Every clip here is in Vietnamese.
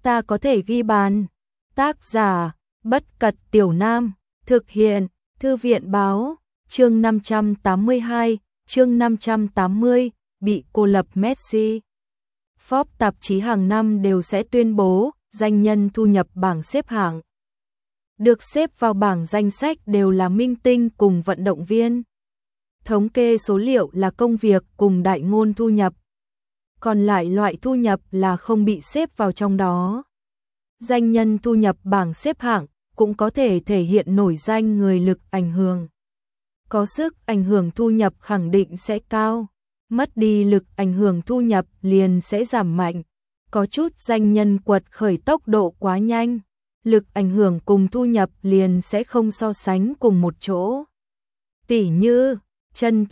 ta có thể ghi bàn. Tác giả, Bất Cật Tiểu Nam, thực hiện, Thư viện báo, chương 582, chương 580, bị cô lập Messi. Forbes tạp chí hàng năm đều sẽ tuyên bố danh nhân thu nhập bảng xếp hạng. Được xếp vào bảng danh sách đều là minh tinh cùng vận động viên. Thống kê số liệu là công việc cùng đại ngôn thu nhập. Còn lại loại thu nhập là không bị xếp vào trong đó. Danh nhân thu nhập bảng xếp hạng cũng có thể thể hiện nổi danh người lực ảnh hưởng. Có sức ảnh hưởng thu nhập khẳng định sẽ cao, mất đi lực ảnh hưởng thu nhập liền sẽ giảm mạnh. Có chút danh nhân quật khởi tốc độ quá nhanh, lực ảnh hưởng cùng thu nhập liền sẽ không so sánh cùng một chỗ. Tỉ như Trần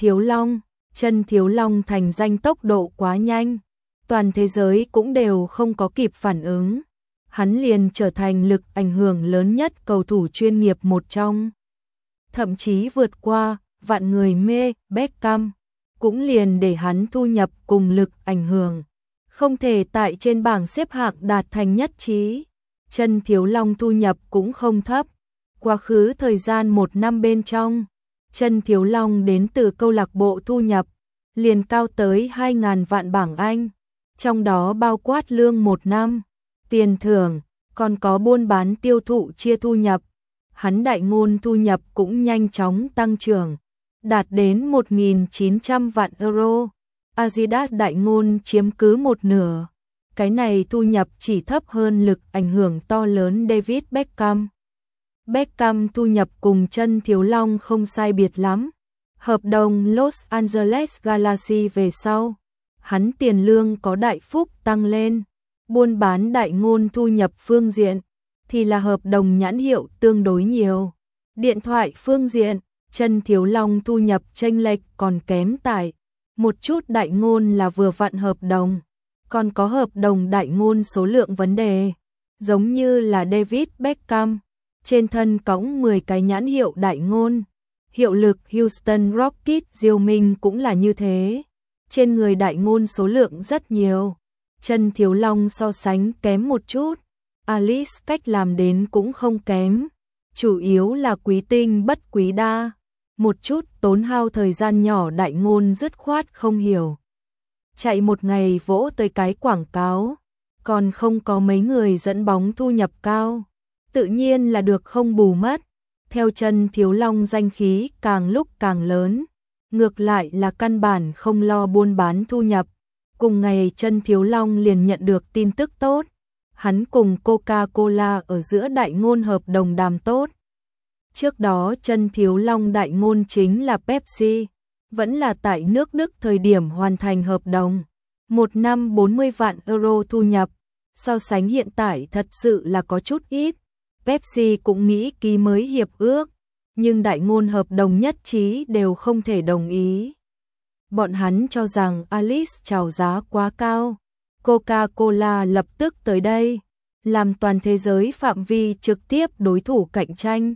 Thiếu Long thành danh tốc độ quá nhanh, toàn thế giới cũng đều không có kịp phản ứng. Hắn liền trở thành lực ảnh hưởng lớn nhất cầu thủ chuyên nghiệp một trong. Thậm chí vượt qua vạn người mê Beckham, cũng liền để hắn thu nhập cùng lực ảnh hưởng không thể tại trên bảng xếp hạng đạt thành nhất trí. Trần Thiếu Long thu nhập cũng không thấp. Quá khứ thời gian 1 năm bên trong, Trần Thiếu Long đến từ câu lạc bộ thu nhập liền cao tới 2.000 vạn bảng Anh, trong đó bao quát lương 1 năm, tiền thưởng, còn có buôn bán tiêu thụ chia thu nhập. Hắn đại ngôn thu nhập cũng nhanh chóng tăng trưởng, đạt đến 1.900 vạn euro. Adidas đại ngôn chiếm cứ một nửa. Cái này thu nhập chỉ thấp hơn lực ảnh hưởng to lớn David Beckham. Beckham thu nhập cùng Trần Thiếu Long không sai biệt lắm. Hợp đồng Los Angeles Galaxy về sau, hắn tiền lương có đại phúc tăng lên. Buôn bán đại ngôn thu nhập phương diện thì là hợp đồng nhãn hiệu tương đối nhiều. Điện thoại phương diện, Trần Thiếu Long thu nhập chênh lệch còn kém tại một chút đại ngôn là vừa vặn hợp đồng, còn có hợp đồng đại ngôn số lượng vấn đề, giống như là David Beckham, trên thân cõng 10 cái nhãn hiệu đại ngôn. Hiệu lực Houston Rockets Diêu Minh cũng là như thế, trên người đại ngôn số lượng rất nhiều. Trần Thiếu Long so sánh kém một chút, Alice cách làm đến cũng không kém, chủ yếu là quý tinh bất quý đa, một chút tốn hao thời gian nhỏ đại ngôn dứt khoát không hiểu. Chạy một ngày vỗ tới cái quảng cáo, còn không có mấy người dẫn bóng thu nhập cao, tự nhiên là được không bù mất. Theo Trần Thiếu Long danh khí càng lúc càng lớn, ngược lại là căn bản không lo buôn bán thu nhập. Cùng ngày Trần Thiếu Long liền nhận được tin tức tốt, hắn cùng Coca-Cola ở giữa đại ngôn hợp đồng đàm tốt. Trước đó Trần Thiếu Long đại ngôn chính là Pepsi, vẫn là tại nước Đức thời điểm hoàn thành hợp đồng. 1 năm 40 vạn euro thu nhập, so sánh hiện tại thật sự là có chút ít. Pepsi cũng nghĩ ký mới hiệp ước, nhưng đại ngôn hợp đồng nhất trí đều không thể đồng ý. Bọn hắn cho rằng Alice chào giá quá cao. Coca-Cola lập tức tới đây, làm toàn thế giới phạm vi trực tiếp đối thủ cạnh tranh.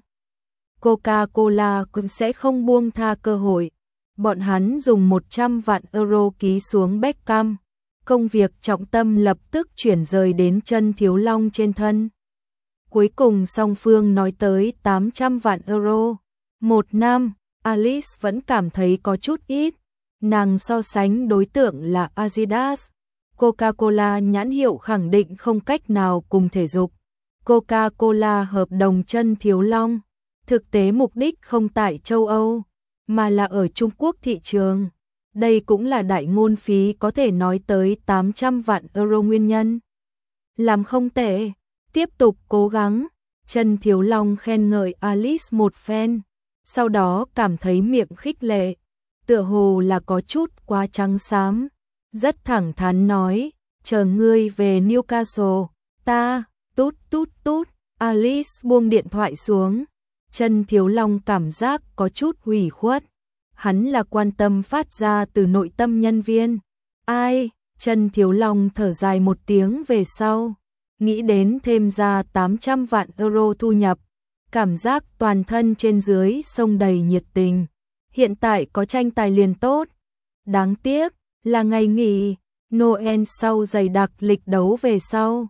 Coca-Cola cũng sẽ không buông tha cơ hội. Bọn hắn dùng 100 vạn euro ký xuống Beckham. Công việc trọng tâm lập tức chuyển rời đến Trần Thiếu Long trên thân. Cuối cùng song phương nói tới 800 vạn euro. 1 năm, Alice vẫn cảm thấy có chút ít. Nàng so sánh đối tượng là Adidas. Coca-Cola nhãn hiệu khẳng định không cách nào cùng thể dục. Coca-Cola hợp đồng Trần Thiếu Long, thực tế mục đích không tại châu Âu, mà là ở Trung Quốc thị trường. Đây cũng là đại ngôn phí có thể nói tới 800 vạn euro nguyên nhân. Làm không tệ, tiếp tục cố gắng. Trần Thiếu Long khen ngợi Alice một phen, sau đó cảm thấy miệng khích lệ, tựa hồ là có chút quá trắng xám, rất thẳng thắn nói, chờ ngươi về Newcastle, ta, tút tút tút. Alice buông điện thoại xuống, Trần Thiếu Long cảm giác có chút hủy khuất, hắn là quan tâm phát ra từ nội tâm nhân viên. Ai, Trần Thiếu Long thở dài một tiếng về sau, nghĩ đến thêm ra 800 vạn euro thu nhập, cảm giác toàn thân trên dưới sông đầy nhiệt tình. Hiện tại có tranh tài liền tốt. Đáng tiếc là ngày nghỉ Noel sau dày đặc lịch đấu về sau,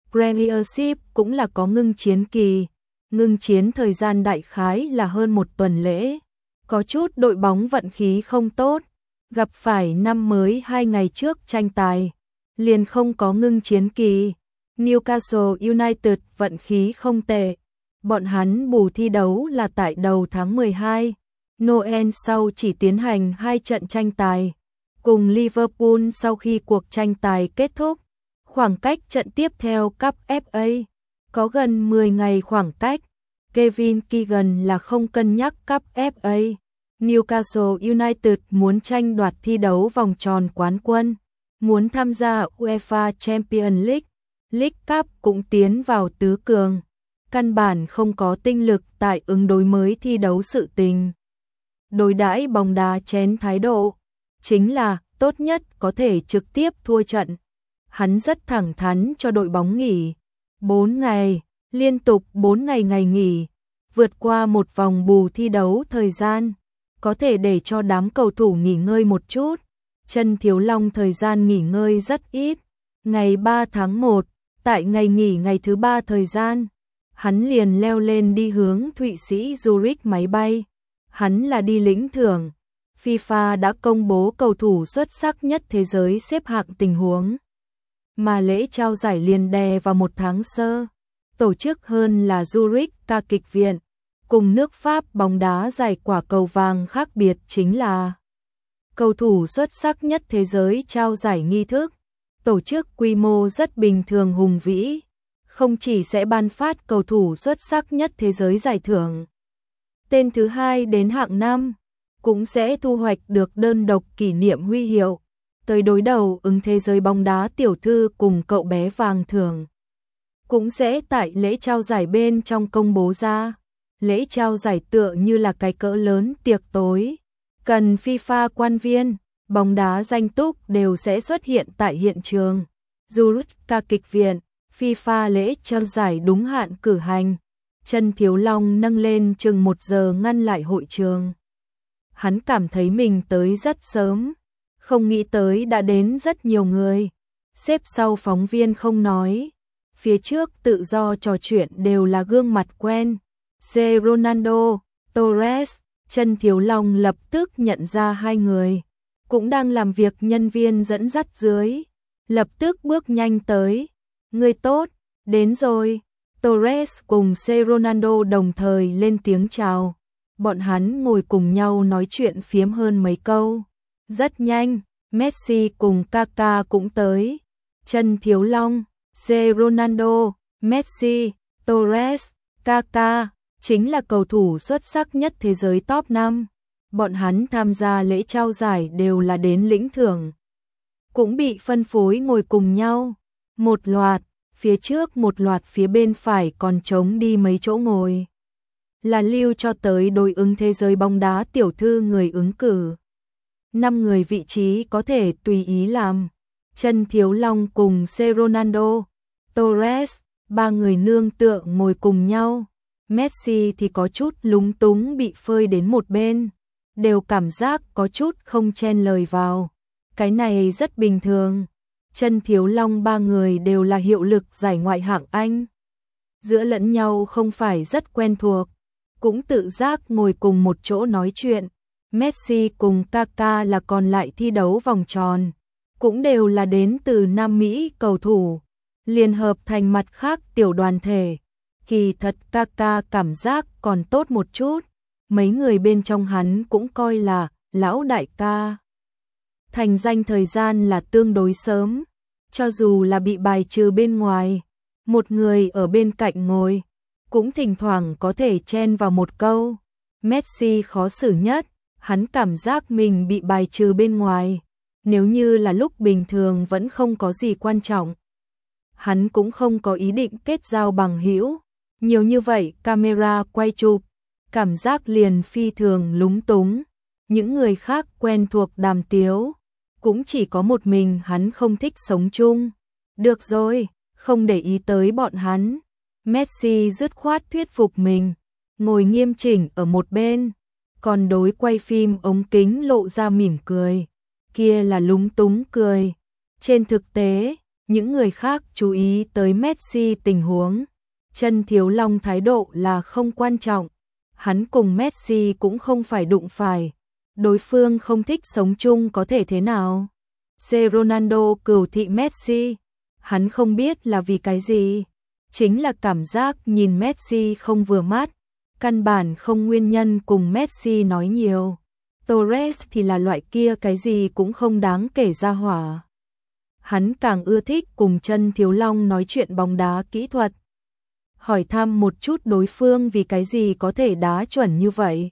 Premiership cũng là có ngưng chiến kỳ. Ngưng chiến thời gian đại khái là hơn một tuần lễ. Có chút đội bóng vận khí không tốt, gặp phải năm mới 2 ngày trước tranh tài, liền không có ngưng chiến kỳ. Newcastle United vận khí không tệ, bọn hắn bù thi đấu là tại đầu tháng 12, Noel sau chỉ tiến hành 2 trận tranh tài, cùng Liverpool sau khi cuộc tranh tài kết thúc. Khoảng cách trận tiếp theo Cup FA có gần 10 ngày khoảng cách. Kevin Keegan là không cân nhắc Cup FA. Newcastle United muốn tranh đoạt thi đấu vòng tròn quán quân, muốn tham gia UEFA Champions League, League Cup cũng tiến vào tứ cường. Căn bản không có tinh lực tại ứng đối mới thi đấu sự tình. Đối đãi bóng đá chén thái độ, chính là tốt nhất có thể trực tiếp thua trận. Hắn rất thẳng thắn cho đội bóng nghỉ 4 ngày, liên tục 4 ngày nghỉ, vượt qua một vòng bù thi đấu thời gian, có thể để cho đám cầu thủ nghỉ ngơi một chút. Chân Thiếu Long thời gian nghỉ ngơi rất ít, ngày 3 tháng 1, tại ngày nghỉ ngày thứ 3 thời gian, hắn liền leo lên đi hướng Thụy Sĩ Zurich máy bay. Hắn là đi lĩnh thưởng. FIFA đã công bố cầu thủ xuất sắc nhất thế giới xếp hạng tình huống, mà lễ trao giải liền đè vào một tháng sơ. Tổ chức hơn là Zurich ca kịch viện, cùng nước Pháp bóng đá giải quả cầu vàng khác biệt chính là cầu thủ xuất sắc nhất thế giới trao giải nghi thức. Tổ chức quy mô rất bình thường hùng vĩ, không chỉ sẽ ban phát cầu thủ xuất sắc nhất thế giới giải thưởng tên thứ 2 đến hạng 5, cũng sẽ thu hoạch được đơn độc kỷ niệm huy hiệu, tới đối đầu ứng thế giới bóng đá tiểu thư cùng cậu bé vàng thưởng. Cũng sẽ tại lễ trao giải bên trong công bố ra. Lễ trao giải tựa như là cái cỡ lớn tiệc tối, cần FIFA quan viên, bóng đá danh túc đều sẽ xuất hiện tại hiện trường. Zurich ca kịch viện, FIFA lễ trao giải đúng hạn cử hành. Chân Thiếu Long nâng lên chừng 1 giờ ngăn lại hội trường. Hắn cảm thấy mình tới rất sớm, không nghĩ tới đã đến rất nhiều người. Xếp sau phóng viên không nói, phía trước tự do trò chuyện đều là gương mặt quen. Ronaldo, Torres, Chân Thiếu Long lập tức nhận ra hai người, cũng đang làm việc nhân viên dẫn dắt dưới, lập tức bước nhanh tới. Người tốt, đến rồi. Torres cùng Ronaldo đồng thời lên tiếng chào. Bọn hắn ngồi cùng nhau nói chuyện phiếm hơn mấy câu. Rất nhanh, Messi cùng Kaká cũng tới. Chân Thiếu Long, Ronaldo, Messi, Torres, Kaká chính là cầu thủ xuất sắc nhất thế giới top 5. Bọn hắn tham gia lễ trao giải đều là đến lĩnh thưởng, cũng bị phân phối ngồi cùng nhau. Một loạt, phía trước một loạt, phía bên phải còn trống đi mấy chỗ ngồi, là lưu cho tới đối ứng thế giới bóng đá tiểu thư người ứng cử. 5 người vị trí có thể tùy ý làm. Chân Thiếu Long cùng Ronaldo, Torres, 3 người nương tựa ngồi cùng nhau. Messi thì có chút lúng túng bị phơi đến một bên, đều cảm giác có chút không chen lời vào. Cái này rất bình thường. Chân Thiếu Long 3 người đều là hiệu lực giải ngoại hạng Anh, giữa lẫn nhau không phải rất quen thuộc, cũng tự giác ngồi cùng một chỗ nói chuyện. Messi cùng Kaká là còn lại thi đấu vòng tròn, cũng đều là đến từ Nam Mỹ cầu thủ, liên hợp thành mặt khác tiểu đoàn thể. Kỳ thật Kaká cảm giác còn tốt một chút, mấy người bên trong hắn cũng coi là lão đại ca. Thành danh thời gian là tương đối sớm, cho dù là bị bài trừ bên ngoài, một người ở bên cạnh ngồi, cũng thỉnh thoảng có thể chen vào một câu. Messi khó xử nhất, hắn cảm giác mình bị bài trừ bên ngoài, nếu như là lúc bình thường vẫn không có gì quan trọng. Hắn cũng không có ý định kết giao bằng hữu, nhiều như vậy camera quay chụp, cảm giác liền phi thường lúng túng. Những người khác quen thuộc đàm tiếu, cũng chỉ có một mình hắn không thích sống chung. Được rồi, không để ý tới bọn hắn. Messi dứt khoát thuyết phục mình, ngồi nghiêm chỉnh ở một bên, còn đối quay phim ống kính lộ ra mỉm cười. Kia là lúng túng cười. Trên thực tế, những người khác chú ý tới Messi tình huống. Chân Thiếu Long thái độ là không quan trọng, hắn cùng Messi cũng không phải đụng phải, đối phương không thích sống chung có thể thế nào. C. Ronaldo cừu thị Messi, hắn không biết là vì cái gì, chính là cảm giác nhìn Messi không vừa mắt, căn bản không nguyên nhân cùng Messi nói nhiều. Torres thì là loại kia cái gì cũng không đáng kể ra hỏa. Hắn càng ưa thích cùng Chân Thiếu Long nói chuyện bóng đá kỹ thuật. Hỏi thăm một chút đối phương vì cái gì có thể đá chuẩn như vậy.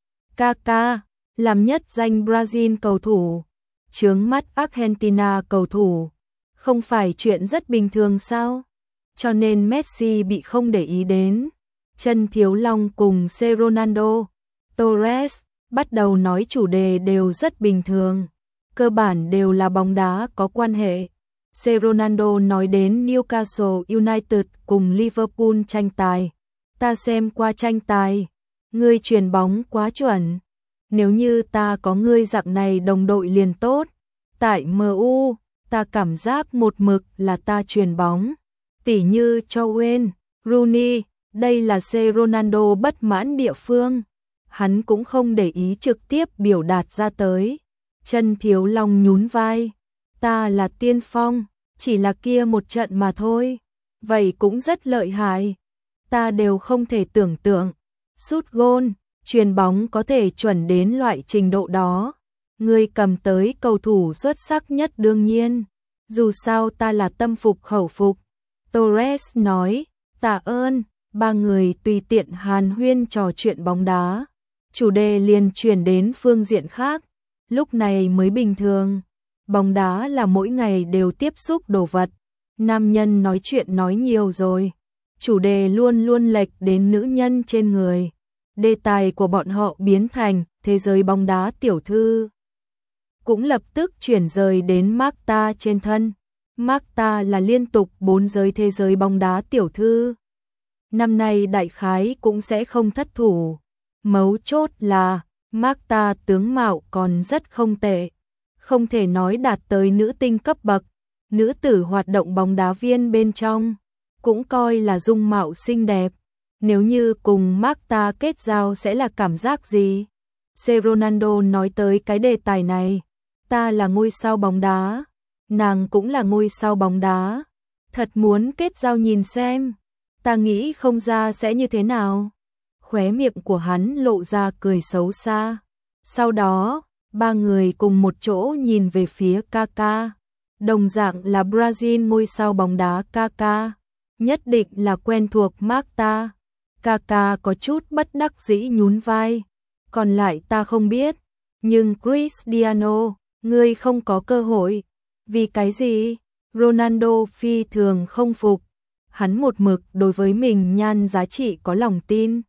Kaká, làm nhất danh Brazil cầu thủ, chướng mắt Argentina cầu thủ, không phải chuyện rất bình thường sao? Cho nên Messi bị không để ý đến. Chân Thiếu Long cùng C. Ronaldo, Torres bắt đầu nói chủ đề đều rất bình thường, cơ bản đều là bóng đá có quan hệ. C. Ronaldo nói đến Newcastle United cùng Liverpool tranh tài. Ta xem qua tranh tài, ngươi chuyền bóng quá chuẩn. Nếu như ta có ngươi dạng này đồng đội liền tốt. Tại MU, ta cảm giác một mực là ta chuyền bóng. Tỉ như cho Wayne Rooney, đây là C. Ronaldo bất mãn địa phương. Hắn cũng không để ý trực tiếp biểu đạt ra tới. Chân Thiếu Long nhún vai. Ta là tiên phong, chỉ là kia một trận mà thôi. Vậy cũng rất lợi hại. Ta đều không thể tưởng tượng. Sút gôn, chuyền bóng có thể chuẩn đến loại trình độ đó. Ngươi cầm tới cầu thủ xuất sắc nhất đương nhiên. Dù sao ta là tâm phục khẩu phục. Torres nói, tạ ơn. Ba người tùy tiện hàn huyên trò chuyện bóng đá. Chủ đề liền chuyển đến phương diện khác. Lúc này mới bình thường. Bóng đá là mỗi ngày đều tiếp xúc đồ vật. Nam nhân nói chuyện nói nhiều rồi. Chủ đề luôn luôn lệch đến nữ nhân trên người. Đề tài của bọn họ biến thành thế giới bóng đá tiểu thư. Cũng lập tức chuyển rời đến Marta trên thân. Marta là liên tục 4 giới thế giới bóng đá tiểu thư. Năm nay đại khái cũng sẽ không thất thủ. Mấu chốt là Marta tướng mạo còn rất không tệ. Không thể nói đạt tới nữ tinh cấp bậc. Nữ tử hoạt động bóng đá viên bên trong cũng coi là dung mạo xinh đẹp. Nếu như cùng Marta kết giao sẽ là cảm giác gì? C. Ronaldo nói tới cái đề tài này. Ta là ngôi sao bóng đá. Nàng cũng là ngôi sao bóng đá. Thật muốn kết giao nhìn xem. Ta nghĩ không ra sẽ như thế nào. Khóe miệng của hắn lộ ra cười xấu xa. Sau đó, ba người cùng một chỗ nhìn về phía Kaká. Đồng dạng là Brazil ngôi sao bóng đá Kaká. Nhất định là quen thuộc Marta. Kaká có chút bất đắc dĩ nhún vai. Còn lại ta không biết. Nhưng Cristiano, ngươi không có cơ hội. Vì cái gì? Ronaldo phi thường không phục. Hắn một mực đối với mình nhan giá trị có lòng tin.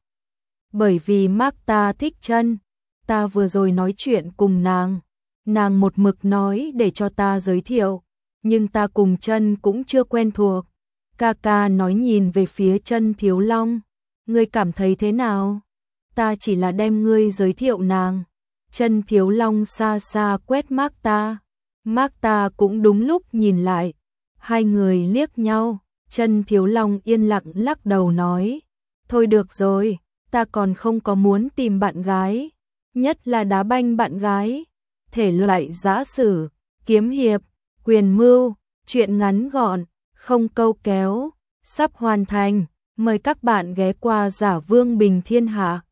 Bởi vì Marta thích Chân. Ta vừa rồi nói chuyện cùng nàng. Nàng một mực nói để cho ta giới thiệu. Nhưng ta cùng Chân cũng chưa quen thuộc. Kaká nói nhìn về phía Chân Thiếu Long. Ngươi cảm thấy thế nào? Ta chỉ là đem ngươi giới thiệu nàng. Chân Thiếu Long xa xa quét Marta. Marta cũng đúng lúc nhìn lại. Hai người liếc nhau. Chân Thiếu Long yên lặng lắc đầu nói. Thôi được rồi, ta còn không có muốn tìm bạn gái. Nhất là đá banh bạn gái. Thể loại giã sử, kiếm hiệp, quyền mưu, truyện ngắn gọn, không câu kéo. Sắp hoàn thành. Mời các bạn ghé qua Giả Vương Bình Thiên Hạ.